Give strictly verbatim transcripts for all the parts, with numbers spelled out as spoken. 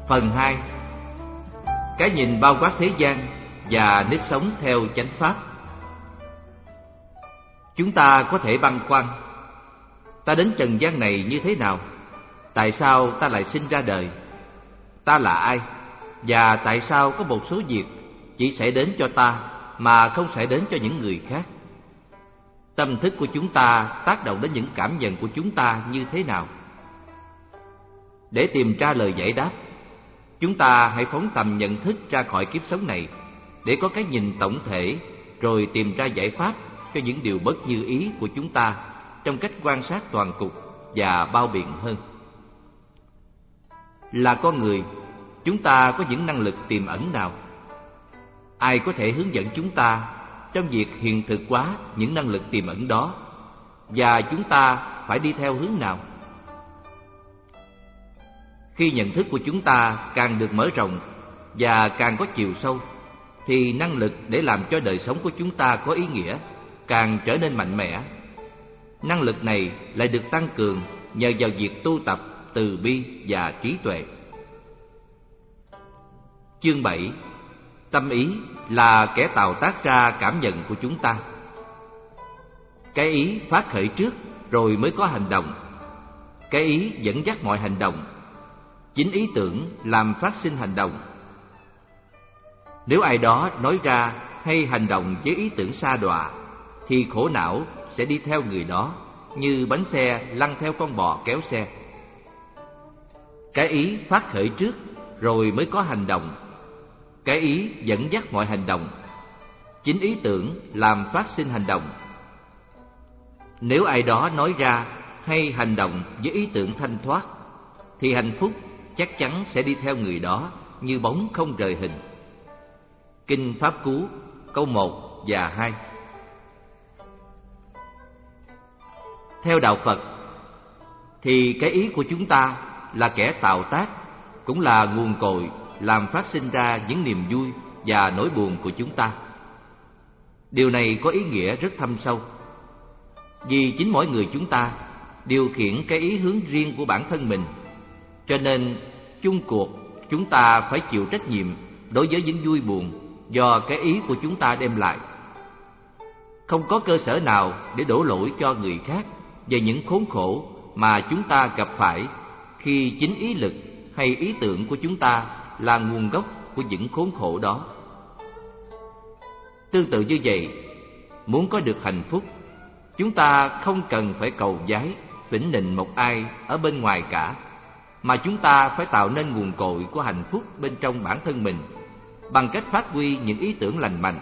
Phần hai. Cái nhìn bao quát thế gian và nếp sống theo chánh pháp. Chúng ta có thể băn khoăn: ta đến trần gian này như thế nào? Tại sao ta lại sinh ra đời? Ta là ai? Và tại sao có một số việc chỉ xảy đến cho ta mà không xảy đến cho những người khác? Tâm thức của chúng ta tác động đến những cảm nhận của chúng ta như thế nào? Để tìm ra lời giải đáp, chúng ta hãy phóng tầm nhận thức ra khỏi kiếp sống này để có cái nhìn tổng thể, rồi tìm ra giải pháp cho những điều bất như ý của chúng ta trong cách quan sát toàn cục và bao biện hơn. Là con người, chúng ta có những năng lực tiềm ẩn nào? Ai có thể hướng dẫn chúng ta trong việc hiện thực hóa những năng lực tiềm ẩn đó? Và chúng ta phải đi theo hướng nào? Khi nhận thức của chúng ta càng được mở rộng và càng có chiều sâu, thì năng lực để làm cho đời sống của chúng ta có ý nghĩa càng trở nên mạnh mẽ. Năng lực này lại được tăng cường nhờ vào việc tu tập từ bi và trí tuệ. Chương bảy. Tâm ý là kẻ tạo tác ra cảm nhận của chúng ta. Cái ý phát khởi trước rồi mới có hành động. Cái ý dẫn dắt mọi hành động. Chính ý tưởng làm phát sinh hành động. Nếu ai đó nói ra hay hành động với ý tưởng sa đọa, thì khổ não sẽ đi theo người đó, như bánh xe lăn theo con bò kéo xe. Cái ý phát khởi trước rồi mới có hành động. Cái ý dẫn dắt mọi hành động. Chính ý tưởng làm phát sinh hành động. Nếu ai đó nói ra hay hành động với ý tưởng thanh thoát, thì hạnh phúc chắc chắn sẽ đi theo người đó như bóng không rời hình. Kinh Pháp Cú câu một và hai. Theo đạo Phật thì cái ý của chúng ta là kẻ tạo tác, cũng là nguồn cội làm phát sinh ra những niềm vui và nỗi buồn của chúng ta. Điều này có ý nghĩa rất thâm sâu, vì chính mỗi người chúng ta điều khiển cái ý hướng riêng của bản thân mình, cho nên chung cuộc chúng ta phải chịu trách nhiệm đối với những vui buồn do cái ý của chúng ta đem lại. Không có cơ sở nào để đổ lỗi cho người khác về những khốn khổ mà chúng ta gặp phải, khi chính ý lực hay ý tưởng của chúng ta là nguồn gốc của những khốn khổ đó. Tương tự như vậy, muốn có được hạnh phúc, chúng ta không cần phải cầu vái, phỉnh nịnh một ai ở bên ngoài cả, mà chúng ta phải tạo nên nguồn cội của hạnh phúc bên trong bản thân mình bằng cách phát huy những ý tưởng lành mạnh.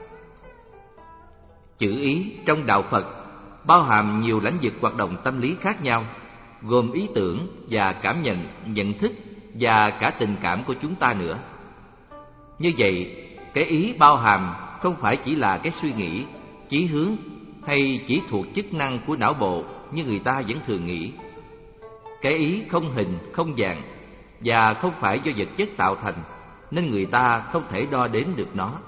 Chữ ý trong đạo Phật bao hàm nhiều lĩnh vực hoạt động tâm lý khác nhau, gồm ý tưởng và cảm nhận, nhận thức và cả tình cảm của chúng ta nữa. Như vậy, cái ý bao hàm không phải chỉ là cái suy nghĩ, chí hướng hay chỉ thuộc chức năng của não bộ như người ta vẫn thường nghĩ. Cái ý không hình, không dạng và không phải do vật chất tạo thành, nên người ta không thể đo đếm được nó.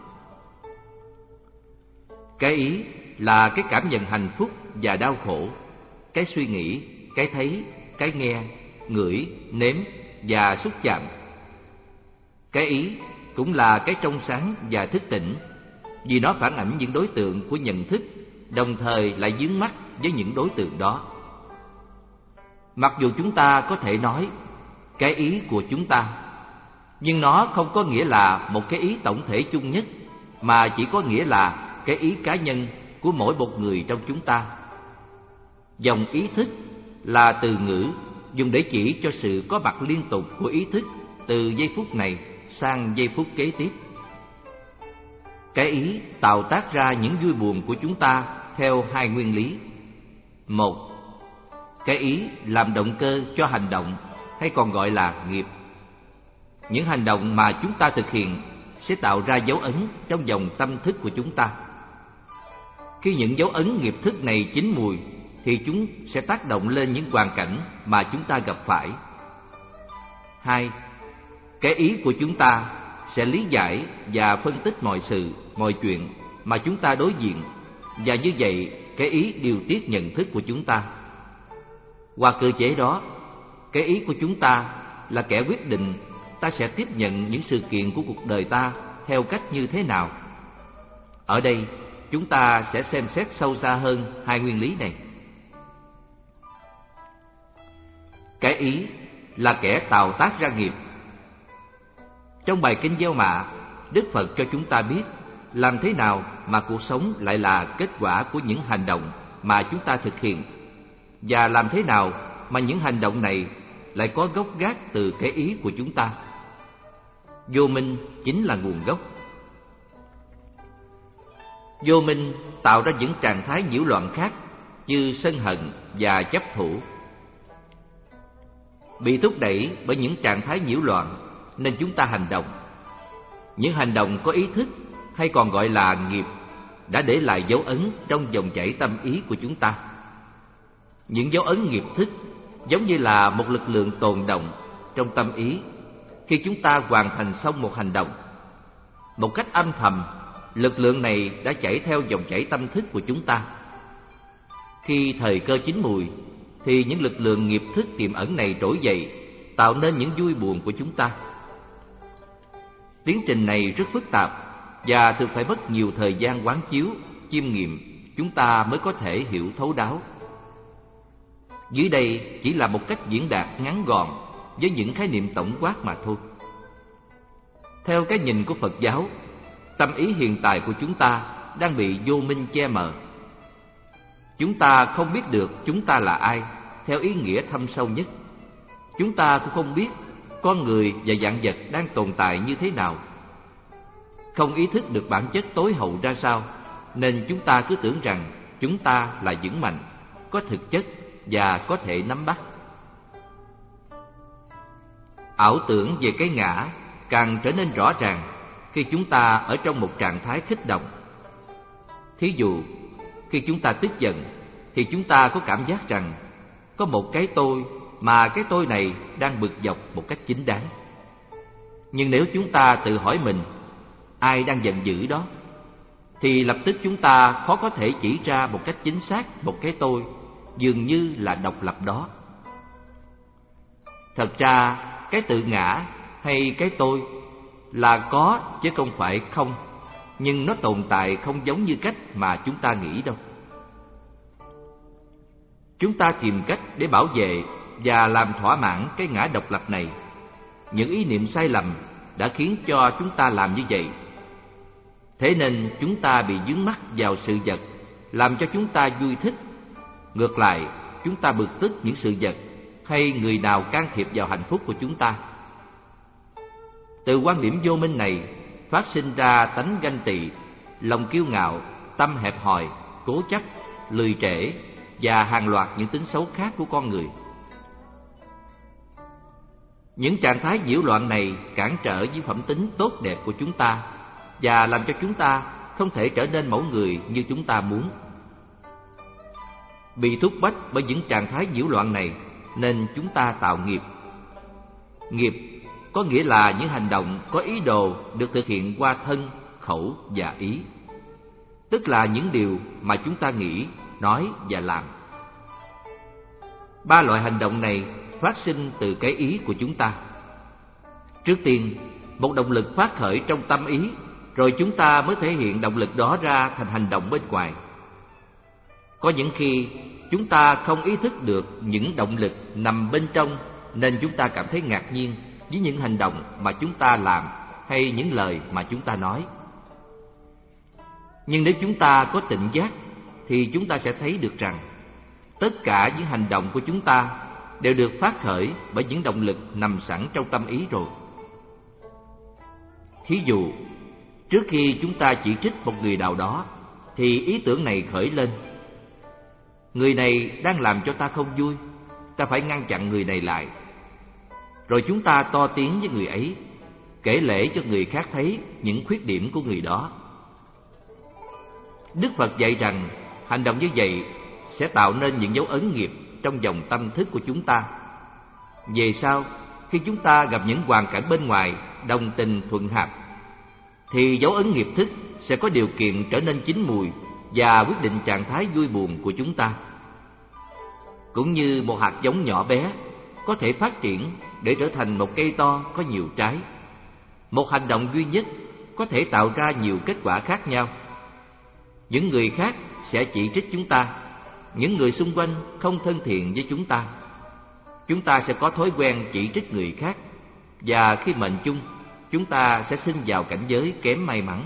Cái ý là cái cảm nhận hạnh phúc và đau khổ, cái suy nghĩ, cái thấy, cái nghe, ngửi, nếm và xúc chạm. Cái ý cũng là cái trong sáng và thức tỉnh, vì nó phản ảnh những đối tượng của nhận thức, đồng thời lại dướng mắc với những đối tượng đó. Mặc dù chúng ta có thể nói cái ý của chúng ta, nhưng nó không có nghĩa là một cái ý tổng thể chung nhất, mà chỉ có nghĩa là cái ý cá nhân của mỗi một người trong chúng ta. Dòng ý thức là từ ngữ dùng để chỉ cho sự có mặt liên tục của ý thức từ giây phút này sang giây phút kế tiếp. Cái ý tạo tác ra những vui buồn của chúng ta theo hai nguyên lý. Một, cái ý làm động cơ cho hành động, hay còn gọi là nghiệp. Những hành động mà chúng ta thực hiện sẽ tạo ra dấu ấn trong dòng tâm thức của chúng ta. Khi những dấu ấn nghiệp thức này chín mùi, thì chúng sẽ tác động lên những hoàn cảnh mà chúng ta gặp phải. Hai, cái ý của chúng ta sẽ lý giải và phân tích mọi sự, mọi chuyện mà chúng ta đối diện, và như vậy cái ý điều tiết nhận thức của chúng ta. Qua cơ chế đó, cái ý của chúng ta là kẻ quyết định ta sẽ tiếp nhận những sự kiện của cuộc đời ta theo cách như thế nào? Ở đây, chúng ta sẽ xem xét sâu xa hơn hai nguyên lý này. Cái ý là kẻ tạo tác ra nghiệp. Trong bài kinh Gieo Mạ, Đức Phật cho chúng ta biết làm thế nào mà cuộc sống lại là kết quả của những hành động mà chúng ta thực hiện, và làm thế nào mà những hành động này lại có gốc gác từ cái ý của chúng ta. Vô minh chính là nguồn gốc. Vô minh tạo ra những trạng thái nhiễu loạn khác như sân hận và chấp thủ. Bị thúc đẩy bởi những trạng thái nhiễu loạn nên chúng ta hành động. Những hành động có ý thức, hay còn gọi là nghiệp, đã để lại dấu ấn trong dòng chảy tâm ý của chúng ta. Những dấu ấn nghiệp thức giống như là một lực lượng tồn động trong tâm ý. Khi chúng ta hoàn thành xong một hành động, một cách âm thầm, lực lượng này đã chảy theo dòng chảy tâm thức của chúng ta. Khi thời cơ chín mùi, thì những lực lượng nghiệp thức tiềm ẩn này trỗi dậy, tạo nên những vui buồn của chúng ta. Tiến trình này rất phức tạp và thường phải mất nhiều thời gian quán chiếu, chiêm nghiệm, chúng ta mới có thể hiểu thấu đáo. Dưới đây chỉ là một cách diễn đạt ngắn gọn với những khái niệm tổng quát mà thôi. Theo cái nhìn của Phật giáo, tâm ý hiện tại của chúng ta đang bị vô minh che mờ. Chúng ta không biết được chúng ta là ai theo ý nghĩa thâm sâu nhất. Chúng ta cũng không biết con người và vạn vật đang tồn tại như thế nào. Không ý thức được bản chất tối hậu ra sao, nên chúng ta cứ tưởng rằng chúng ta là vững mạnh, có thực chất và có thể nắm bắt. Ảo tưởng về cái ngã càng trở nên rõ ràng khi chúng ta ở trong một trạng thái kích động. Thí dụ, khi chúng ta tức giận thì chúng ta có cảm giác rằng có một cái tôi mà cái tôi này đang bực dọc một cách chính đáng. Nhưng nếu chúng ta tự hỏi mình, ai đang giận dữ đó, thì lập tức chúng ta khó có thể chỉ ra một cách chính xác một cái tôi dường như là độc lập đó. Thật ra, cái tự ngã hay cái tôi là có chứ không phải không, nhưng nó tồn tại không giống như cách mà chúng ta nghĩ đâu. Chúng ta tìm cách để bảo vệ và làm thỏa mãn cái ngã độc lập này. Những ý niệm sai lầm đã khiến cho chúng ta làm như vậy. Thế nên chúng ta bị vướng mắc vào sự vật, làm cho chúng ta vui thích. Ngược lại, chúng ta bực tức những sự vật hay người nào can thiệp vào hạnh phúc của chúng ta. Từ quan điểm vô minh này phát sinh ra tánh ganh tị, lòng kiêu ngạo, tâm hẹp hòi, cố chấp, lười trễ và hàng loạt những tính xấu khác của con người. Những trạng thái nhiễu loạn này cản trở với phẩm tính tốt đẹp của chúng ta và làm cho chúng ta không thể trở nên mẫu người như chúng ta muốn. Bị thúc bách bởi những trạng thái nhiễu loạn này nên chúng ta tạo nghiệp. Nghiệp có nghĩa là những hành động có ý đồ được thực hiện qua thân, khẩu và ý, tức là những điều mà chúng ta nghĩ, nói và làm. Ba loại hành động này phát sinh từ cái ý của chúng ta. Trước tiên, một động lực phát khởi trong tâm ý, rồi chúng ta mới thể hiện động lực đó ra thành hành động bên ngoài. Có những khi chúng ta không ý thức được những động lực nằm bên trong, nên chúng ta cảm thấy ngạc nhiên với những hành động mà chúng ta làm hay những lời mà chúng ta nói. Nhưng nếu chúng ta có tỉnh giác thì chúng ta sẽ thấy được rằng tất cả những hành động của chúng ta đều được phát khởi bởi những động lực nằm sẵn trong tâm ý rồi. Thí dụ, trước khi chúng ta chỉ trích một người nào đó thì ý tưởng này khởi lên: người này đang làm cho ta không vui, ta phải ngăn chặn người này lại. Rồi chúng ta to tiếng với người ấy, kể lể cho người khác thấy những khuyết điểm của người đó. Đức Phật dạy rằng hành động như vậy sẽ tạo nên những dấu ấn nghiệp trong dòng tâm thức của chúng ta. Về sau, khi chúng ta gặp những hoàn cảnh bên ngoài đồng tình thuận hợp, thì dấu ấn nghiệp thức sẽ có điều kiện trở nên chín mùi và quyết định trạng thái vui buồn của chúng ta. Cũng như một hạt giống nhỏ bé có thể phát triển để trở thành một cây to có nhiều trái. Một hành động duy nhất có thể tạo ra nhiều kết quả khác nhau. Những người khác sẽ chỉ trích chúng ta, những người xung quanh không thân thiện với chúng ta. Chúng ta sẽ có thói quen chỉ trích người khác, và khi mệnh chung, chúng ta sẽ sinh vào cảnh giới kém may mắn.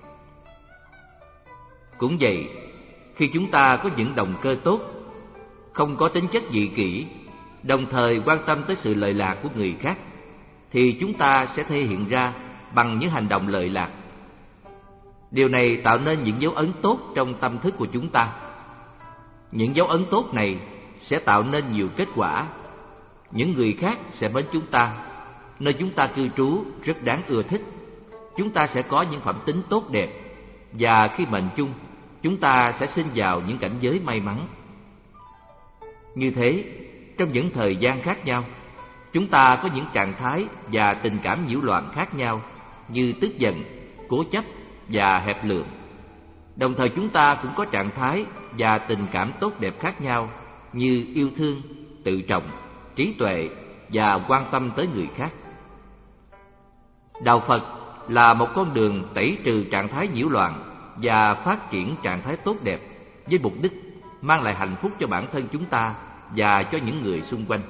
Cũng vậy, khi chúng ta có những động cơ tốt, không có tính chất dị kỷ, đồng thời quan tâm tới sự lợi lạc của người khác, thì chúng ta sẽ thể hiện ra bằng những hành động lợi lạc. Điều này tạo nên những dấu ấn tốt trong tâm thức của chúng ta. Những dấu ấn tốt này sẽ tạo nên nhiều kết quả. Những người khác sẽ mến chúng ta, nơi chúng ta cư trú rất đáng ưa thích. Chúng ta sẽ có những phẩm tính tốt đẹp, và khi mệnh chung, chúng ta sẽ sinh vào những cảnh giới may mắn. Như thế, trong những thời gian khác nhau, chúng ta có những trạng thái và tình cảm nhiễu loạn khác nhau, như tức giận, cố chấp và hẹp lượng. Đồng thời chúng ta cũng có trạng thái và tình cảm tốt đẹp khác nhau, như yêu thương, tự trọng, trí tuệ và quan tâm tới người khác. Đạo Phật là một con đường tẩy trừ trạng thái nhiễu loạn và phát triển trạng thái tốt đẹp, với mục đích mang lại hạnh phúc cho bản thân chúng ta và cho những người xung quanh.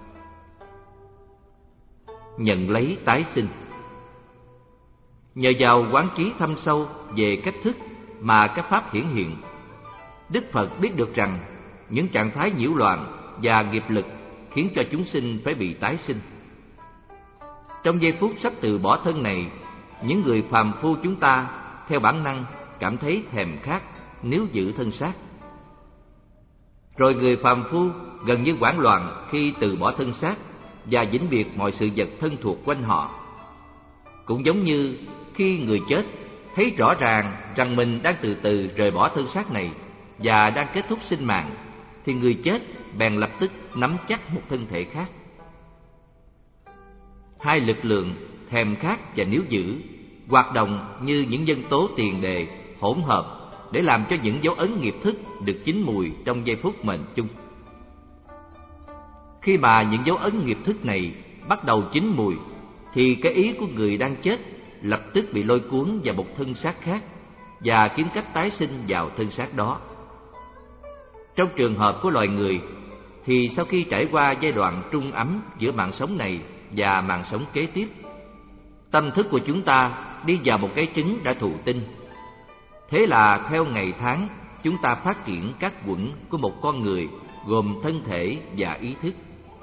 Nhận lấy tái sinh. Nhờ vào quán trí thâm sâu về cách thức mà các pháp hiển hiện, Đức Phật biết được rằng những trạng thái nhiễu loạn và nghiệp lực khiến cho chúng sinh phải bị tái sinh. Trong giây phút sắp từ bỏ thân này, những người phàm phu chúng ta theo bản năng cảm thấy thèm khát nếu giữ thân xác. Rồi người phàm phu gần như hoảng loạn khi từ bỏ thân xác và vĩnh biệt mọi sự vật thân thuộc quanh họ. Cũng giống như khi người chết thấy rõ ràng rằng mình đang từ từ rời bỏ thân xác này và đang kết thúc sinh mạng, thì người chết bèn lập tức nắm chắc một thân thể khác. Hai lực lượng thèm khát và níu giữ hoạt động như những nhân tố tiền đề hỗn hợp để làm cho những dấu ấn nghiệp thức được chín mùi trong giây phút mệnh chung. Khi mà những dấu ấn nghiệp thức này bắt đầu chín mùi, thì cái ý của người đang chết lập tức bị lôi cuốn vào một thân xác khác và kiếm cách tái sinh vào thân xác đó. Trong trường hợp của loài người, thì sau khi trải qua giai đoạn trung ấm giữa mạng sống này và mạng sống kế tiếp, tâm thức của chúng ta đi vào một cái trứng đã thụ tinh. Thế là theo ngày tháng, chúng ta phát triển các quẩn của một con người gồm thân thể và ý thức.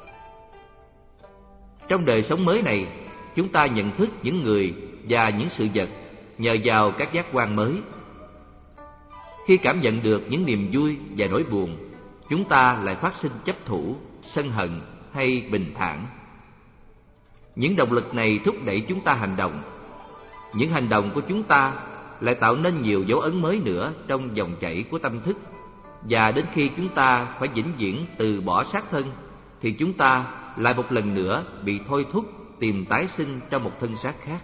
Trong đời sống mới này, chúng ta nhận thức những người và những sự vật nhờ vào các giác quan mới. Khi cảm nhận được những niềm vui và nỗi buồn, chúng ta lại phát sinh chấp thủ, sân hận hay bình thản. Những động lực này thúc đẩy chúng ta hành động. Những hành động của chúng ta lại tạo nên nhiều dấu ấn mới nữa trong dòng chảy của tâm thức, và đến khi chúng ta phải vĩnh viễn từ bỏ xác thân, thì chúng ta lại một lần nữa bị thôi thúc tìm tái sinh trong một thân xác khác.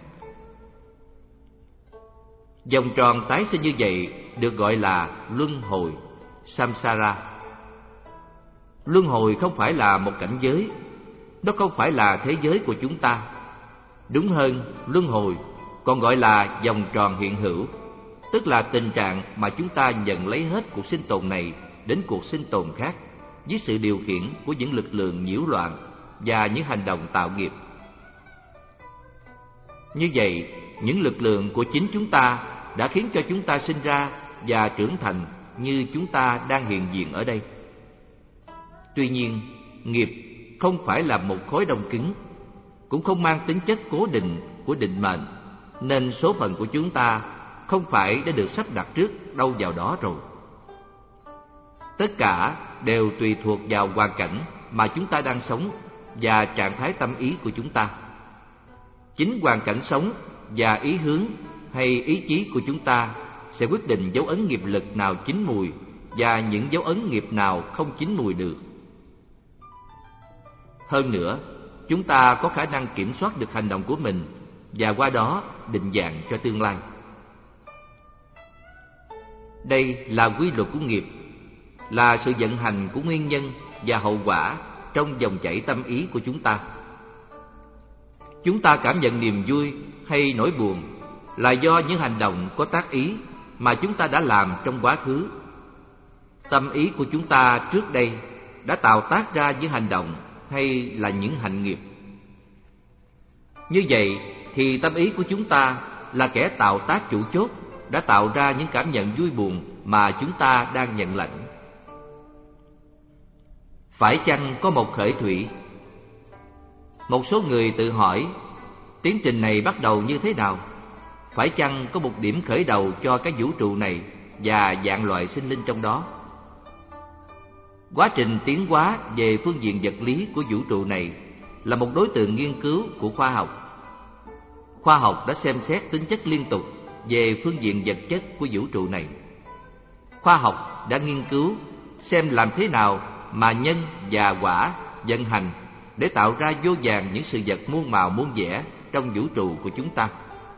Vòng tròn tái sinh như vậy được gọi là luân hồi, samsara. Luân hồi không phải là một cảnh giới, nó không phải là thế giới của chúng ta. Đúng hơn, luân hồi còn gọi là vòng tròn hiện hữu, tức là tình trạng mà chúng ta nhận lấy hết cuộc sinh tồn này đến cuộc sinh tồn khác, dưới sự điều khiển của những lực lượng nhiễu loạn và những hành động tạo nghiệp. Như vậy, những lực lượng của chính chúng ta đã khiến cho chúng ta sinh ra và trưởng thành như chúng ta đang hiện diện ở đây. Tuy nhiên, nghiệp không phải là một khối đông cứng, cũng không mang tính chất cố định của định mệnh, nên số phận của chúng ta không phải đã được sắp đặt trước đâu vào đó rồi. Tất cả đều tùy thuộc vào hoàn cảnh mà chúng ta đang sống và trạng thái tâm ý của chúng ta. Chính hoàn cảnh sống và ý hướng hay ý chí của chúng ta sẽ quyết định dấu ấn nghiệp lực nào chín mùi và những dấu ấn nghiệp nào không chín mùi được. Hơn nữa, chúng ta có khả năng kiểm soát được hành động của mình và qua đó định dạng cho tương lai. Đây là quy luật của nghiệp, là sự vận hành của nguyên nhân và hậu quả trong dòng chảy tâm ý của chúng ta. Chúng ta cảm nhận niềm vui hay nỗi buồn là do những hành động có tác ý mà chúng ta đã làm trong quá khứ. Tâm ý của chúng ta trước đây đã tạo tác ra những hành động hay là những hạnh nghiệp. Như vậy thì tâm ý của chúng ta là kẻ tạo tác chủ chốt đã tạo ra những cảm nhận vui buồn mà chúng ta đang nhận lãnh. Phải chăng có một khởi thủy? Một số người tự hỏi tiến trình này bắt đầu như thế nào? Phải chăng có một điểm khởi đầu cho cái vũ trụ này và dạng loài sinh linh trong đó? Quá trình tiến hóa về phương diện vật lý của vũ trụ này là một đối tượng nghiên cứu của khoa học. Khoa học đã xem xét tính chất liên tục về phương diện vật chất của vũ trụ này. Khoa học đã nghiên cứu xem làm thế nào mà nhân và quả vận hành để tạo ra vô vàn những sự vật muôn màu muôn vẻ trong vũ trụ của chúng ta.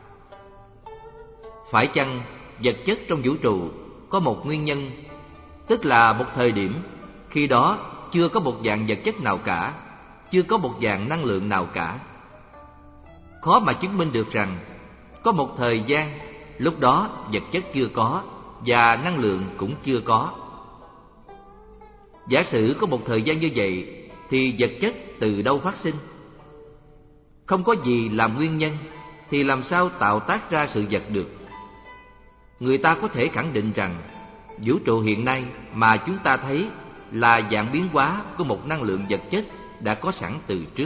Phải chăng vật chất trong vũ trụ có một nguyên nhân, tức là một thời điểm khi đó chưa có một dạng vật chất nào cả, chưa có một dạng năng lượng nào cả? Khó mà chứng minh được rằng có một thời gian lúc đó vật chất chưa có và năng lượng cũng chưa có. Giả sử có một thời gian như vậy thì vật chất từ đâu phát sinh? Không có gì làm nguyên nhân thì làm sao tạo tác ra sự vật được? Người ta có thể khẳng định rằng vũ trụ hiện nay mà chúng ta thấy là dạng biến hóa của một năng lượng vật chất đã có sẵn từ trước.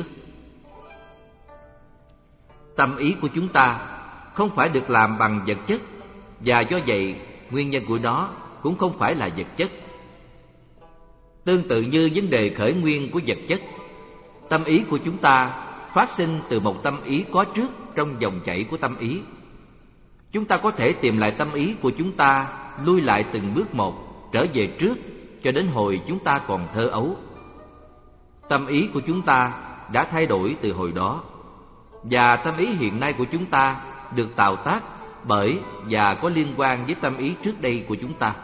Tâm ý của chúng ta không phải được làm bằng vật chất, và do vậy nguyên nhân của nó cũng không phải là vật chất. Tương tự như vấn đề khởi nguyên của vật chất, tâm ý của chúng ta phát sinh từ một tâm ý có trước trong dòng chảy của tâm ý. Chúng ta có thể tìm lại tâm ý của chúng ta, lui lại từng bước một, trở về trước cho đến hồi chúng ta còn thơ ấu. Tâm ý của chúng ta đã thay đổi từ hồi đó, và tâm ý hiện nay của chúng ta được tạo tác bởi và có liên quan với tâm ý trước đây của chúng ta.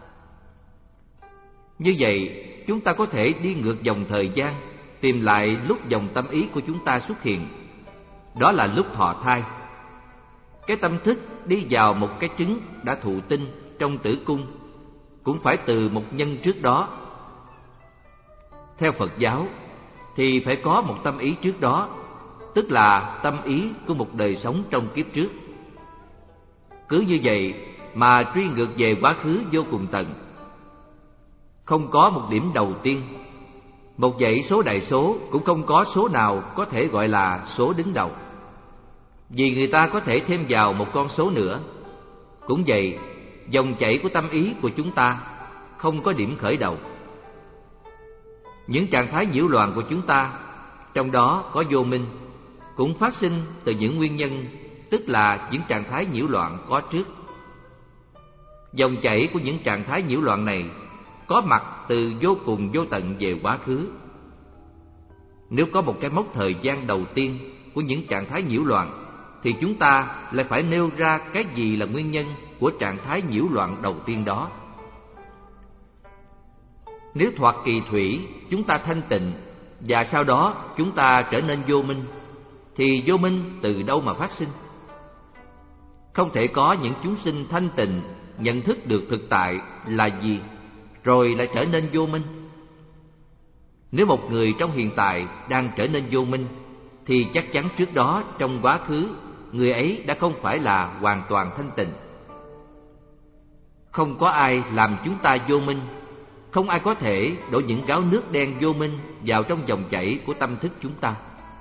Như vậy, chúng ta có thể đi ngược dòng thời gian, tìm lại lúc dòng tâm ý của chúng ta xuất hiện. Đó là lúc thọ thai. Cái tâm thức đi vào một cái trứng đã thụ tinh trong tử cung cũng phải từ một nhân trước đó. Theo Phật giáo thì phải có một tâm ý trước đó, tức là tâm ý của một đời sống trong kiếp trước. Cứ như vậy mà truy ngược về quá khứ vô cùng tận. Không có một điểm đầu tiên. Một dãy số đại số cũng không có số nào có thể gọi là số đứng đầu, vì người ta có thể thêm vào một con số nữa. Cũng vậy, dòng chảy của tâm ý của chúng ta không có điểm khởi đầu. Những trạng thái nhiễu loạn của chúng ta, trong đó có vô minh, cũng phát sinh từ những nguyên nhân, tức là những trạng thái nhiễu loạn có trước. Dòng chảy của những trạng thái nhiễu loạn này có mặt từ vô cùng vô tận về quá khứ. Nếu có một cái mốc thời gian đầu tiên của những trạng thái nhiễu loạn, thì chúng ta lại phải nêu ra cái gì là nguyên nhân của trạng thái nhiễu loạn đầu tiên đó. Nếu thoạt kỳ thủy chúng ta thanh tịnh, và sau đó chúng ta trở nên vô minh, thì vô minh từ đâu mà phát sinh? Không thể có những chúng sinh thanh tịnh nhận thức được thực tại là gì, rồi lại trở nên vô minh. Nếu một người trong hiện tại đang trở nên vô minh, thì chắc chắn trước đó trong quá khứ người ấy đã không phải là hoàn toàn thanh tịnh. Không có ai làm chúng ta vô minh, không ai có thể đổ những gáo nước đen vô minh vào trong dòng chảy của tâm thức chúng ta.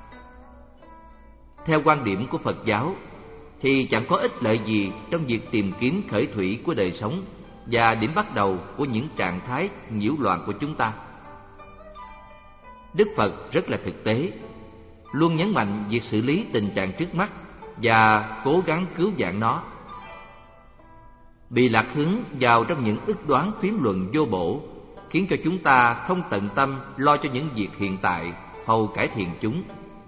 Theo quan điểm của Phật giáo thì chẳng có ích lợi gì trong việc tìm kiếm khởi thủy của đời sống và điểm bắt đầu của những trạng thái nhiễu loạn của chúng ta. Đức Phật rất là thực tế, luôn nhấn mạnh việc xử lý tình trạng trước mắt và cố gắng cứu vãn nó. Bị lạc hứng vào trong những ức đoán phiếm luận vô bổ khiến cho chúng ta không tận tâm lo cho những việc hiện tại hầu cải thiện chúng.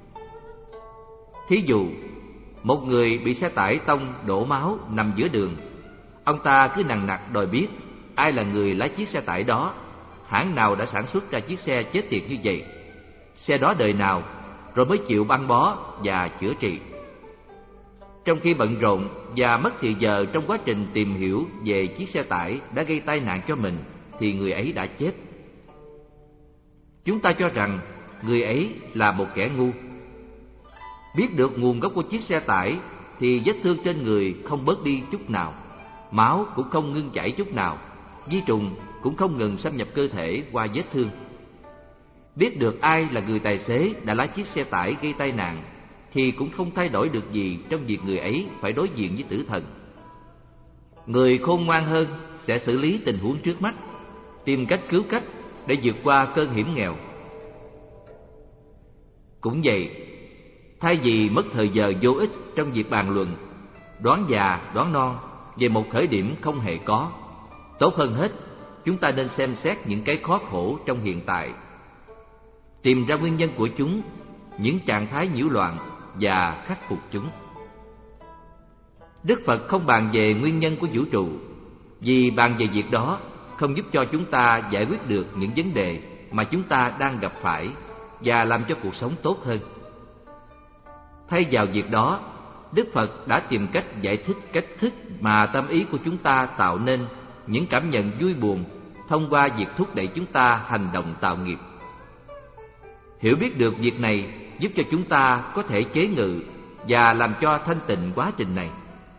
Thí dụ, một người bị xe tải tông đổ máu nằm giữa đường. Ông ta cứ nằng nặc đòi biết ai là người lái chiếc xe tải đó, hãng nào đã sản xuất ra chiếc xe chết tiệt như vậy, xe đó đời nào, rồi mới chịu băng bó và chữa trị. Trong khi bận rộn và mất thì giờ trong quá trình tìm hiểu về chiếc xe tải đã gây tai nạn cho mình, thì người ấy đã chết. Chúng ta cho rằng người ấy là một kẻ ngu. Biết được nguồn gốc của chiếc xe tải thì vết thương trên người không bớt đi chút nào, máu cũng không ngưng chảy chút nào, vi trùng cũng không ngừng xâm nhập cơ thể qua vết thương. Biết được ai là người tài xế đã lái chiếc xe tải gây tai nạn thì cũng không thay đổi được gì trong việc người ấy phải đối diện với tử thần. Người khôn ngoan hơn sẽ xử lý tình huống trước mắt, tìm cách cứu cách để vượt qua cơn hiểm nghèo. Cũng vậy, thay vì mất thời giờ vô ích trong việc bàn luận, đoán già đoán non về một khởi điểm không hề có, tốt hơn hết chúng ta nên xem xét những cái khó khổ trong hiện tại, tìm ra nguyên nhân của chúng, những trạng thái nhiễu loạn và khắc phục chúng. Đức Phật không bàn về nguyên nhân của vũ trụ, vì bàn về việc đó không giúp cho chúng ta giải quyết được những vấn đề mà chúng ta đang gặp phải và làm cho cuộc sống tốt hơn. Thay vào việc đó, Đức Phật đã tìm cách giải thích cách thức mà tâm ý của chúng ta tạo nên những cảm nhận vui buồn thông qua việc thúc đẩy chúng ta hành động tạo nghiệp. Hiểu biết được việc này giúp cho chúng ta có thể chế ngự và làm cho thanh tịnh quá trình này.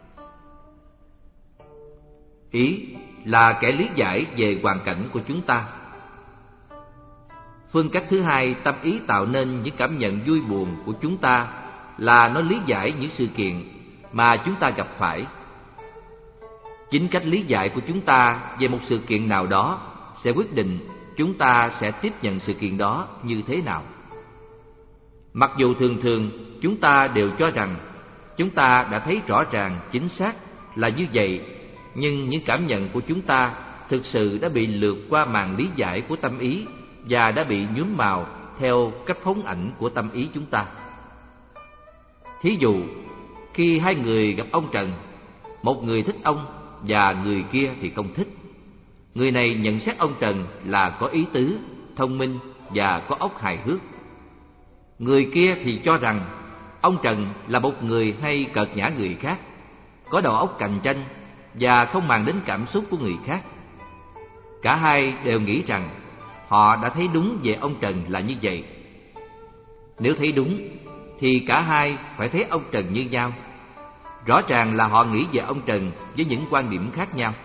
Ý là kẻ lý giải về hoàn cảnh của chúng ta. Phương cách thứ hai tâm ý tạo nên những cảm nhận vui buồn của chúng ta là nó lý giải những sự kiện mà chúng ta gặp phải. Chính cách lý giải của chúng ta về một sự kiện nào đó sẽ quyết định chúng ta sẽ tiếp nhận sự kiện đó như thế nào. Mặc dù thường thường chúng ta đều cho rằng chúng ta đã thấy rõ ràng chính xác là như vậy, nhưng những cảm nhận của chúng ta thực sự đã bị lược qua màn lý giải của tâm ý và đã bị nhuốm màu theo cách phóng ảnh của tâm ý chúng ta. Thí dụ, khi hai người gặp ông Trần, một người thích ông và người kia thì không thích. Người này nhận xét ông Trần là có ý tứ, thông minh và có óc hài hước. Người kia thì cho rằng ông Trần là một người hay cợt nhã người khác, có đầu óc cạnh tranh và không màng đến cảm xúc của người khác. Cả hai đều nghĩ rằng họ đã thấy đúng về ông Trần là như vậy. Nếu thấy đúng thì cả hai phải thấy ông Trần như nhau. Rõ ràng là họ nghĩ về ông Trần với những quan điểm khác nhau.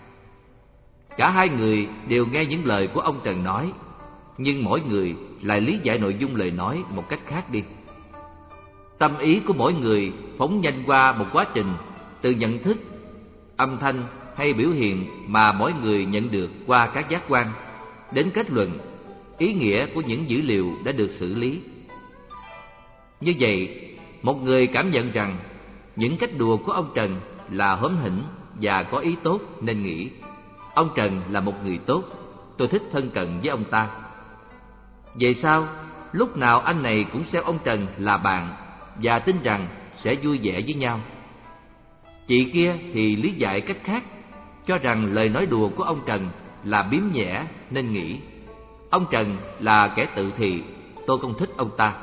Cả hai người đều nghe những lời của ông Trần nói, nhưng mỗi người lại lý giải nội dung lời nói một cách khác đi. Tâm ý của mỗi người phóng nhanh qua một quá trình từ nhận thức, âm thanh hay biểu hiện mà mỗi người nhận được qua các giác quan, đến kết luận, ý nghĩa của những dữ liệu đã được xử lý. Như vậy, một người cảm nhận rằng những cách đùa của ông Trần là hóm hỉnh và có ý tốt nên nghĩ ông Trần là một người tốt, tôi thích thân cận với ông ta. Vậy sao, lúc nào anh này cũng xem ông Trần là bạn và tin rằng sẽ vui vẻ với nhau. Chị kia thì lý giải cách khác, cho rằng lời nói đùa của ông Trần là biếm nhẹ nên nghĩ ông Trần là kẻ tự thị, tôi không thích ông ta.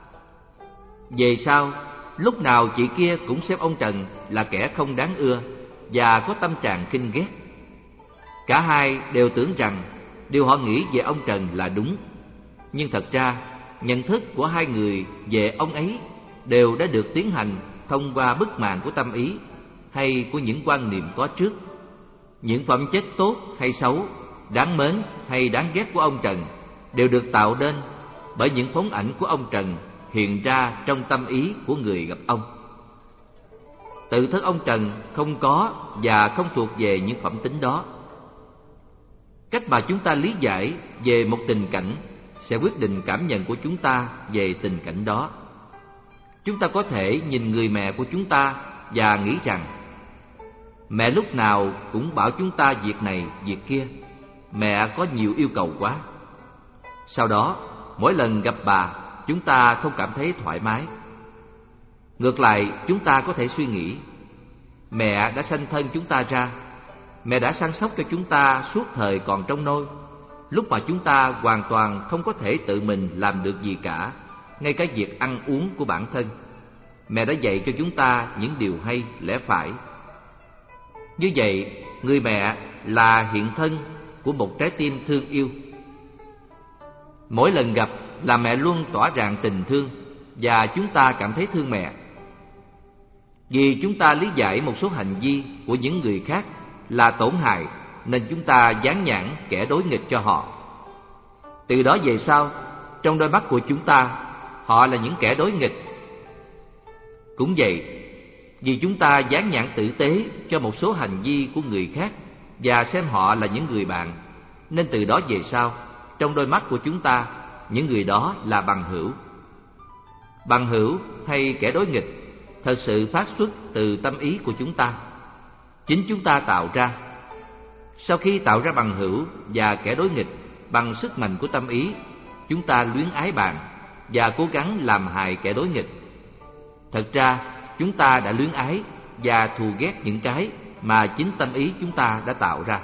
Về sau, lúc nào chị kia cũng xem ông Trần là kẻ không đáng ưa và có tâm trạng khinh ghét. Cả hai đều tưởng rằng điều họ nghĩ về ông Trần là đúng, nhưng thật ra nhận thức của hai người về ông ấy đều đã được tiến hành thông qua bức màn của tâm ý hay của những quan niệm có trước. Những phẩm chất tốt hay xấu, đáng mến hay đáng ghét của ông Trần đều được tạo nên bởi những phóng ảnh của ông Trần hiện ra trong tâm ý của người gặp ông. Tự thân ông Trần không có và không thuộc về những phẩm tính đó. Cách mà chúng ta lý giải về một tình cảnh sẽ quyết định cảm nhận của chúng ta về tình cảnh đó. Chúng ta có thể nhìn người mẹ của chúng ta và nghĩ rằng mẹ lúc nào cũng bảo chúng ta việc này, việc kia. Mẹ có nhiều yêu cầu quá. Sau đó, mỗi lần gặp bà, chúng ta không cảm thấy thoải mái. Ngược lại, chúng ta có thể suy nghĩ, mẹ đã sanh thân chúng ta ra, mẹ đã săn sóc cho chúng ta suốt thời còn trong nôi, lúc mà chúng ta hoàn toàn không có thể tự mình làm được gì cả, ngay cả việc ăn uống của bản thân. Mẹ đã dạy cho chúng ta những điều hay, lẽ phải. Như vậy, người mẹ là hiện thân của một trái tim thương yêu. Mỗi lần gặp là mẹ luôn tỏa rạng tình thương, và chúng ta cảm thấy thương mẹ. Vì chúng ta lý giải một số hành vi của những người khác là tổn hại, nên chúng ta dán nhãn kẻ đối nghịch cho họ. Từ đó về sau, trong đôi mắt của chúng ta, họ là những kẻ đối nghịch. Cũng vậy, vì chúng ta dán nhãn tử tế cho một số hành vi của người khác và xem họ là những người bạn, nên từ đó về sau, trong đôi mắt của chúng ta, những người đó là bằng hữu. Bằng hữu hay kẻ đối nghịch thật sự phát xuất từ tâm ý của chúng ta, chính chúng ta tạo ra. Sau khi tạo ra bằng hữu và kẻ đối nghịch bằng sức mạnh của tâm ý, chúng ta luyến ái bạn và cố gắng làm hại kẻ đối nghịch. Thật ra, chúng ta đã luyến ái và thù ghét những cái mà chính tâm ý chúng ta đã tạo ra.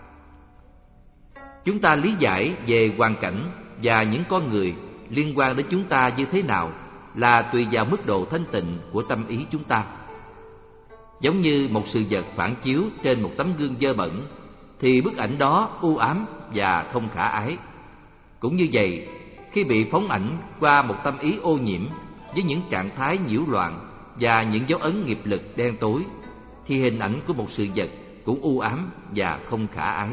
Chúng ta lý giải về hoàn cảnh và những con người liên quan đến chúng ta như thế nào là tùy vào mức độ thanh tịnh của tâm ý chúng ta. Giống như một sự vật phản chiếu trên một tấm gương dơ bẩn, thì bức ảnh đó u ám và không khả ái. Cũng như vậy, khi bị phóng ảnh qua một tâm ý ô nhiễm với những trạng thái nhiễu loạn và những dấu ấn nghiệp lực đen tối, thì hình ảnh của một sự vật cũng u ám và không khả ái.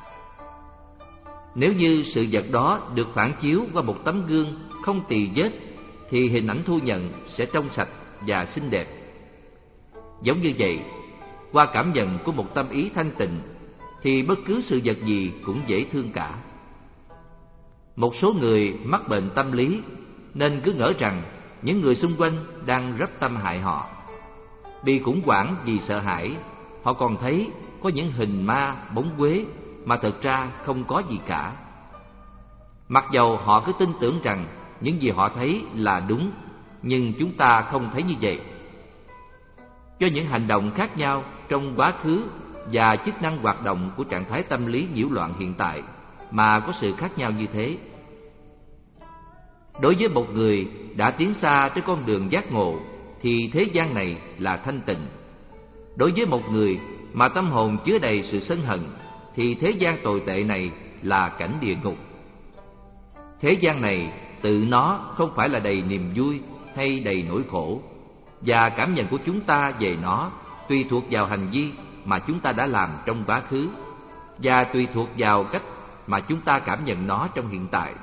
Nếu như sự vật đó được phản chiếu qua một tấm gương không tì vết, thì hình ảnh thu nhận sẽ trong sạch và xinh đẹp. Giống như vậy, qua cảm nhận của một tâm ý thanh tịnh, thì bất cứ sự vật gì cũng dễ thương cả. Một số người mắc bệnh tâm lý nên cứ ngỡ rằng những người xung quanh đang rắp tâm hại họ. Bị khủng hoảng vì sợ hãi, họ còn thấy có những hình ma, bóng quế mà thật ra không có gì cả. Mặc dầu họ cứ tin tưởng rằng những gì họ thấy là đúng, nhưng chúng ta không thấy như vậy. Do những hành động khác nhau trong quá khứ và chức năng hoạt động của trạng thái tâm lý nhiễu loạn hiện tại mà có sự khác nhau như thế. Đối với một người đã tiến xa trên con đường giác ngộ thì thế gian này là thanh tịnh. Đối với một người mà tâm hồn chứa đầy sự sân hận thì thế gian tồi tệ này là cảnh địa ngục. Thế gian này tự nó không phải là đầy niềm vui hay đầy nỗi khổ, và cảm nhận của chúng ta về nó tùy thuộc vào hành vi mà chúng ta đã làm trong quá khứ, và tùy thuộc vào cách mà chúng ta cảm nhận nó trong hiện tại.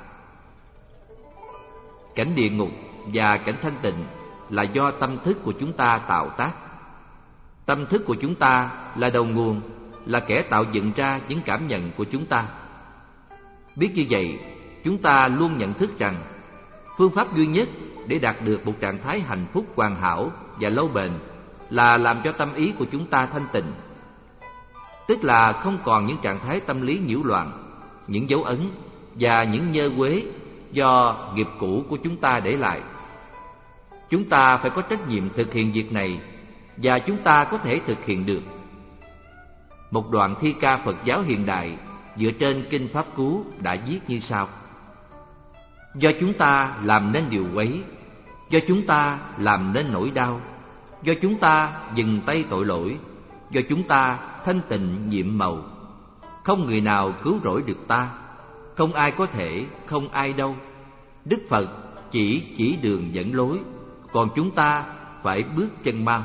Cảnh địa ngục và cảnh thanh tịnh là do tâm thức của chúng ta tạo tác. Tâm thức của chúng ta là đầu nguồn, là kẻ tạo dựng ra những cảm nhận của chúng ta. Biết như vậy, chúng ta luôn nhận thức rằng phương pháp duy nhất để đạt được một trạng thái hạnh phúc hoàn hảo và lâu bền là làm cho tâm ý của chúng ta thanh tịnh. Tức là không còn những trạng thái tâm lý nhiễu loạn, những dấu ấn và những nhơ quế do nghiệp cũ của chúng ta để lại. Chúng ta phải có trách nhiệm thực hiện việc này, và chúng ta có thể thực hiện được. Một đoạn thi ca Phật giáo hiện đại dựa trên Kinh Pháp Cú đã viết như sau: do chúng ta làm nên điều quấy, do chúng ta làm nên nỗi đau, do chúng ta dừng tay tội lỗi, do chúng ta thanh tịnh nhiệm màu, không người nào cứu rỗi được ta, không ai có thể, không ai đâu. Đức Phật chỉ chỉ đường dẫn lối, còn chúng ta phải bước chân mau.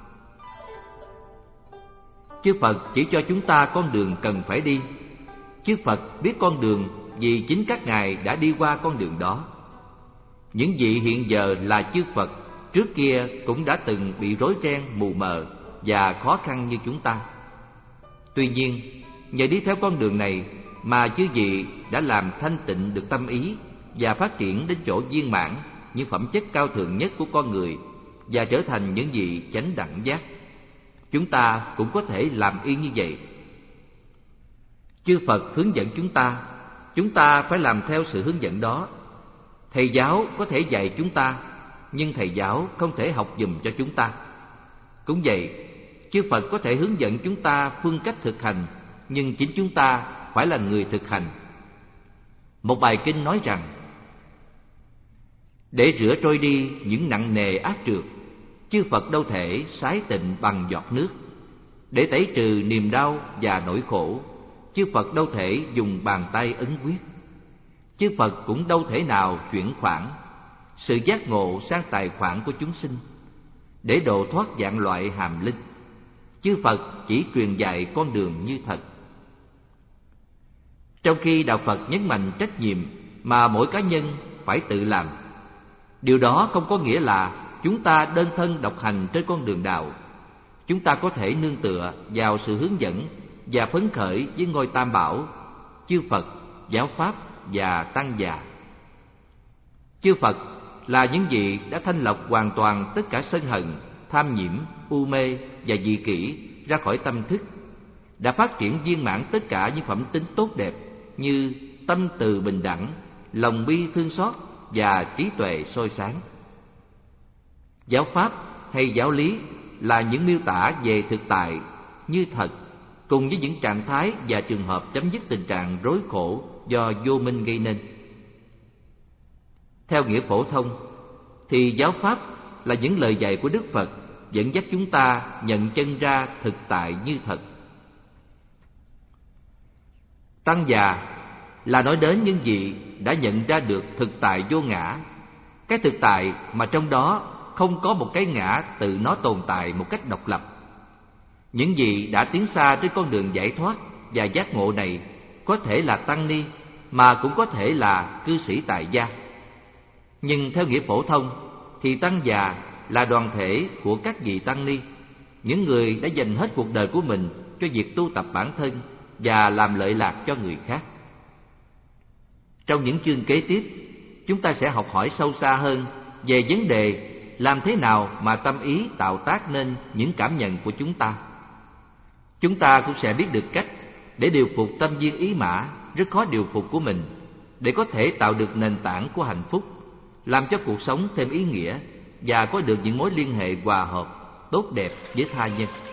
Chư Phật chỉ cho chúng ta con đường cần phải đi. Chư Phật biết con đường vì chính các ngài đã đi qua con đường đó. Những vị hiện giờ là chư Phật trước kia cũng đã từng bị rối ren, mù mờ và khó khăn như chúng ta. Tuy nhiên, nhờ đi theo con đường này mà chư vị đã làm thanh tịnh được tâm ý và phát triển đến chỗ viên mãn những phẩm chất cao thượng nhất của con người và trở thành những vị chánh đẳng giác. Chúng ta cũng có thể làm y như vậy. Chư Phật hướng dẫn chúng ta, chúng ta phải làm theo sự hướng dẫn đó. Thầy giáo có thể dạy chúng ta, nhưng thầy giáo không thể học giùm cho chúng ta. Cũng vậy, chư Phật có thể hướng dẫn chúng ta phương cách thực hành, nhưng chính chúng ta phải là người thực hành. Một bài kinh nói rằng: Để rửa trôi đi những nặng nề ác trượt, chư Phật đâu thể sái tịnh bằng giọt nước. Để tẩy trừ niềm đau và nỗi khổ, chư Phật đâu thể dùng bàn tay ấn quyết. Chư Phật cũng đâu thể nào chuyển khoản sự giác ngộ sang tài khoản của chúng sinh để độ thoát vạn loại hàm linh. Chư Phật chỉ truyền dạy con đường như thật. Trong khi Đạo Phật nhấn mạnh trách nhiệm mà mỗi cá nhân phải tự làm, điều đó không có nghĩa là chúng ta đơn thân độc hành trên con đường đạo. Chúng ta có thể nương tựa vào sự hướng dẫn và phấn khởi với ngôi Tam Bảo, chư Phật, giáo pháp và tăng già. Chư Phật là những vị đã thanh lọc hoàn toàn tất cả sân hận, tham nhiễm, u mê và dị kỷ ra khỏi tâm thức, đã phát triển viên mãn tất cả những phẩm tính tốt đẹp như tâm từ bình đẳng, lòng bi thương xót và trí tuệ soi sáng. Giáo pháp hay giáo lý là những miêu tả về thực tại như thật, cùng với những trạng thái và trường hợp chấm dứt tình trạng rối khổ do vô minh gây nên. Theo nghĩa phổ thông thì giáo pháp là những lời dạy của Đức Phật dẫn dắt chúng ta nhận chân ra thực tại như thật. Tăng già là nói đến những vị đã nhận ra được thực tại vô ngã, cái thực tại mà trong đó không có một cái ngã tự nó tồn tại một cách độc lập. Những vị đã tiến xa trên con đường giải thoát và giác ngộ này có thể là tăng ni, mà cũng có thể là cư sĩ tại gia. Nhưng theo nghĩa phổ thông thì tăng già là đoàn thể của các vị tăng ni, những người đã dành hết cuộc đời của mình cho việc tu tập bản thân và làm lợi lạc cho người khác. Trong những chương kế tiếp, chúng ta sẽ học hỏi sâu xa hơn về vấn đề làm thế nào mà tâm ý tạo tác nên những cảm nhận của chúng ta. Chúng ta cũng sẽ biết được cách để điều phục tâm viên ý mã rất khó điều phục của mình, để có thể tạo được nền tảng của hạnh phúc, làm cho cuộc sống thêm ý nghĩa và có được những mối liên hệ hòa hợp tốt đẹp với tha nhân.